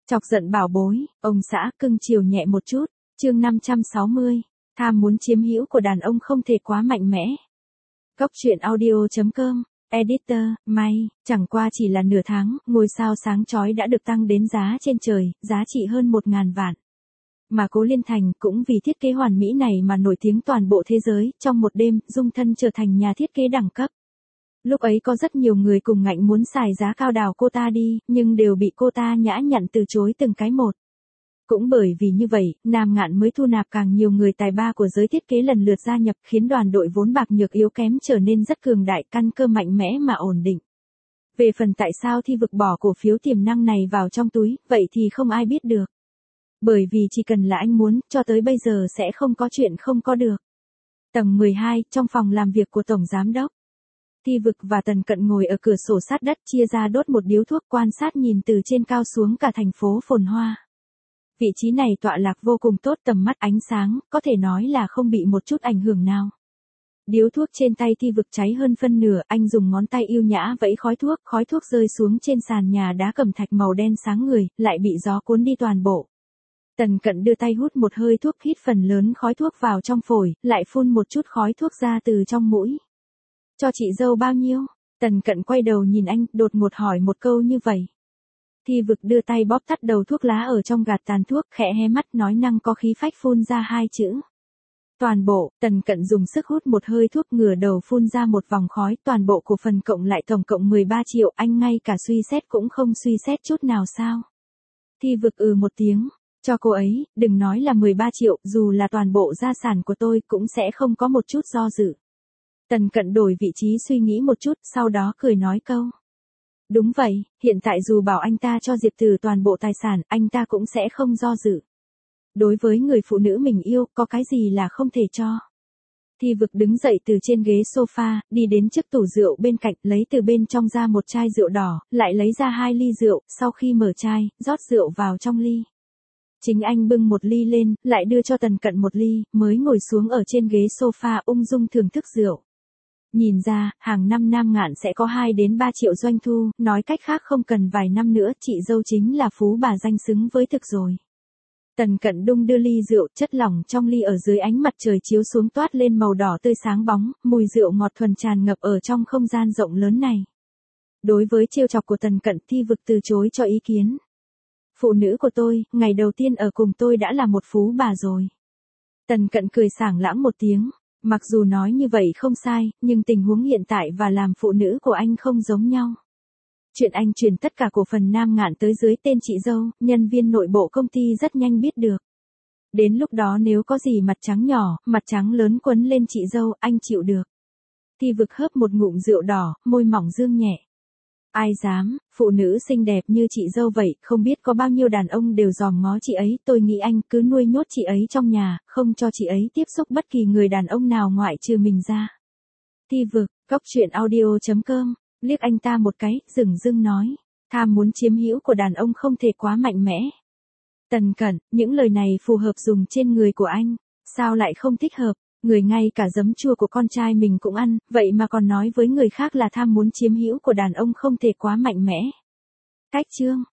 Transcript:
Chọc giận bảo bối, ông xã cưng chiều nhẹ một chút, chương 560, tham muốn chiếm hữu của đàn ông không thể quá mạnh mẽ. Góc truyện audio.com, editor, may, chẳng qua chỉ là nửa tháng, ngôi sao sáng chói đã được tăng đến giá trên trời, giá trị hơn 1.000 vạn. Mà Cố Liên Thành cũng vì thiết kế hoàn mỹ này mà nổi tiếng toàn bộ thế giới, trong một đêm, dung thân trở thành nhà thiết kế đẳng cấp. Lúc ấy có rất nhiều người cùng ngạnh muốn xài giá cao đào cô ta đi, nhưng đều bị cô ta nhã nhặn từ chối từng cái một. Cũng bởi vì như vậy, Nam Ngạn mới thu nạp càng nhiều người tài ba của giới thiết kế lần lượt gia nhập, khiến đoàn đội vốn bạc nhược yếu kém trở nên rất cường đại, căn cơ mạnh mẽ mà ổn định. Về phần tại sao Thi Vực bỏ cổ phiếu tiềm năng này vào trong túi, vậy thì không ai biết được. Bởi vì chỉ cần là anh muốn, cho tới bây giờ sẽ không có chuyện không có được. Tầng 12, trong phòng làm việc của Tổng Giám Đốc. Thi Vực và Tần Cận ngồi ở cửa sổ sát đất, chia ra đốt một điếu thuốc, quan sát nhìn từ trên cao xuống cả thành phố phồn hoa. Vị trí này tọa lạc vô cùng tốt, tầm mắt ánh sáng, có thể nói là không bị một chút ảnh hưởng nào. Điếu thuốc trên tay Thi Vực cháy hơn phân nửa, anh dùng ngón tay yêu nhã vẫy khói thuốc rơi xuống trên sàn nhà đá cẩm thạch màu đen sáng người, lại bị gió cuốn đi toàn bộ. Tần Cận đưa tay hút một hơi thuốc, hít phần lớn khói thuốc vào trong phổi, lại phun một chút khói thuốc ra từ trong mũi. Cho chị dâu bao nhiêu? Tần Cận quay đầu nhìn anh, đột ngột hỏi một câu như vậy. Thi Vực đưa tay bóp tắt đầu thuốc lá ở trong gạt tàn thuốc, khẽ hé mắt nói năng có khí phách phun ra hai chữ. Toàn bộ. Tần Cận dùng sức hút một hơi thuốc, ngửa đầu phun ra một vòng khói, toàn bộ cổ phần cộng lại tổng cộng 13 triệu, anh ngay cả suy xét cũng không suy xét chút nào sao? Thi Vực một tiếng, cho cô ấy, đừng nói là 13 triệu, dù là toàn bộ gia sản của tôi cũng sẽ không có một chút do dự. Tần Cận đổi vị trí suy nghĩ một chút, sau đó cười nói câu. Đúng vậy, hiện tại dù bảo anh ta cho Diệp Tử toàn bộ tài sản, anh ta cũng sẽ không do dự. Đối với người phụ nữ mình yêu, có cái gì là không thể cho. Thi Vực đứng dậy từ trên ghế sofa, đi đến trước tủ rượu bên cạnh, lấy từ bên trong ra một chai rượu đỏ, lại lấy ra 2 ly rượu, sau khi mở chai, rót rượu vào trong ly. Chính anh bưng một ly lên, lại đưa cho Tần Cận một ly, mới ngồi xuống ở trên ghế sofa ung dung thưởng thức rượu. Nhìn ra, hàng năm Nam Ngạn sẽ có 2 đến 3 triệu doanh thu, nói cách khác không cần vài năm nữa, chị dâu chính là phú bà danh xứng với thực rồi. Tần Cận đung đưa ly rượu, chất lỏng trong ly ở dưới ánh mặt trời chiếu xuống toát lên màu đỏ tươi sáng bóng, mùi rượu ngọt thuần tràn ngập ở trong không gian rộng lớn này. Đối với trêu chọc của Tần Cận, Thi Vực từ chối cho ý kiến. Phụ nữ của tôi, ngày đầu tiên ở cùng tôi đã là một phú bà rồi. Tần Cận cười sảng lãng một tiếng. Mặc dù nói như vậy không sai, nhưng tình huống hiện tại và làm phụ nữ của anh không giống nhau. Chuyện anh chuyển tất cả cổ phần Nam Ngạn tới dưới tên chị dâu, nhân viên nội bộ công ty rất nhanh biết được. Đến lúc đó nếu có gì mặt trắng nhỏ, mặt trắng lớn quấn lên chị dâu, anh chịu được. Thi Vực hớp một ngụm rượu đỏ, môi mỏng dương nhẹ. Ai dám, phụ nữ xinh đẹp như chị dâu vậy, không biết có bao nhiêu đàn ông đều dòm ngó chị ấy, tôi nghĩ anh cứ nuôi nhốt chị ấy trong nhà, không cho chị ấy tiếp xúc bất kỳ người đàn ông nào ngoại trừ mình ra. Thi Vực, góc truyện audio.com, liếc anh ta một cái, dửng dưng nói, tham muốn chiếm hữu của đàn ông không thể quá mạnh mẽ. Tần Cận, những lời này phù hợp dùng trên người của anh, sao lại không thích hợp? Người ngay cả giấm chua của con trai mình cũng ăn, vậy mà còn nói với người khác là tham muốn chiếm hữu của đàn ông không thể quá mạnh mẽ. Cách chương.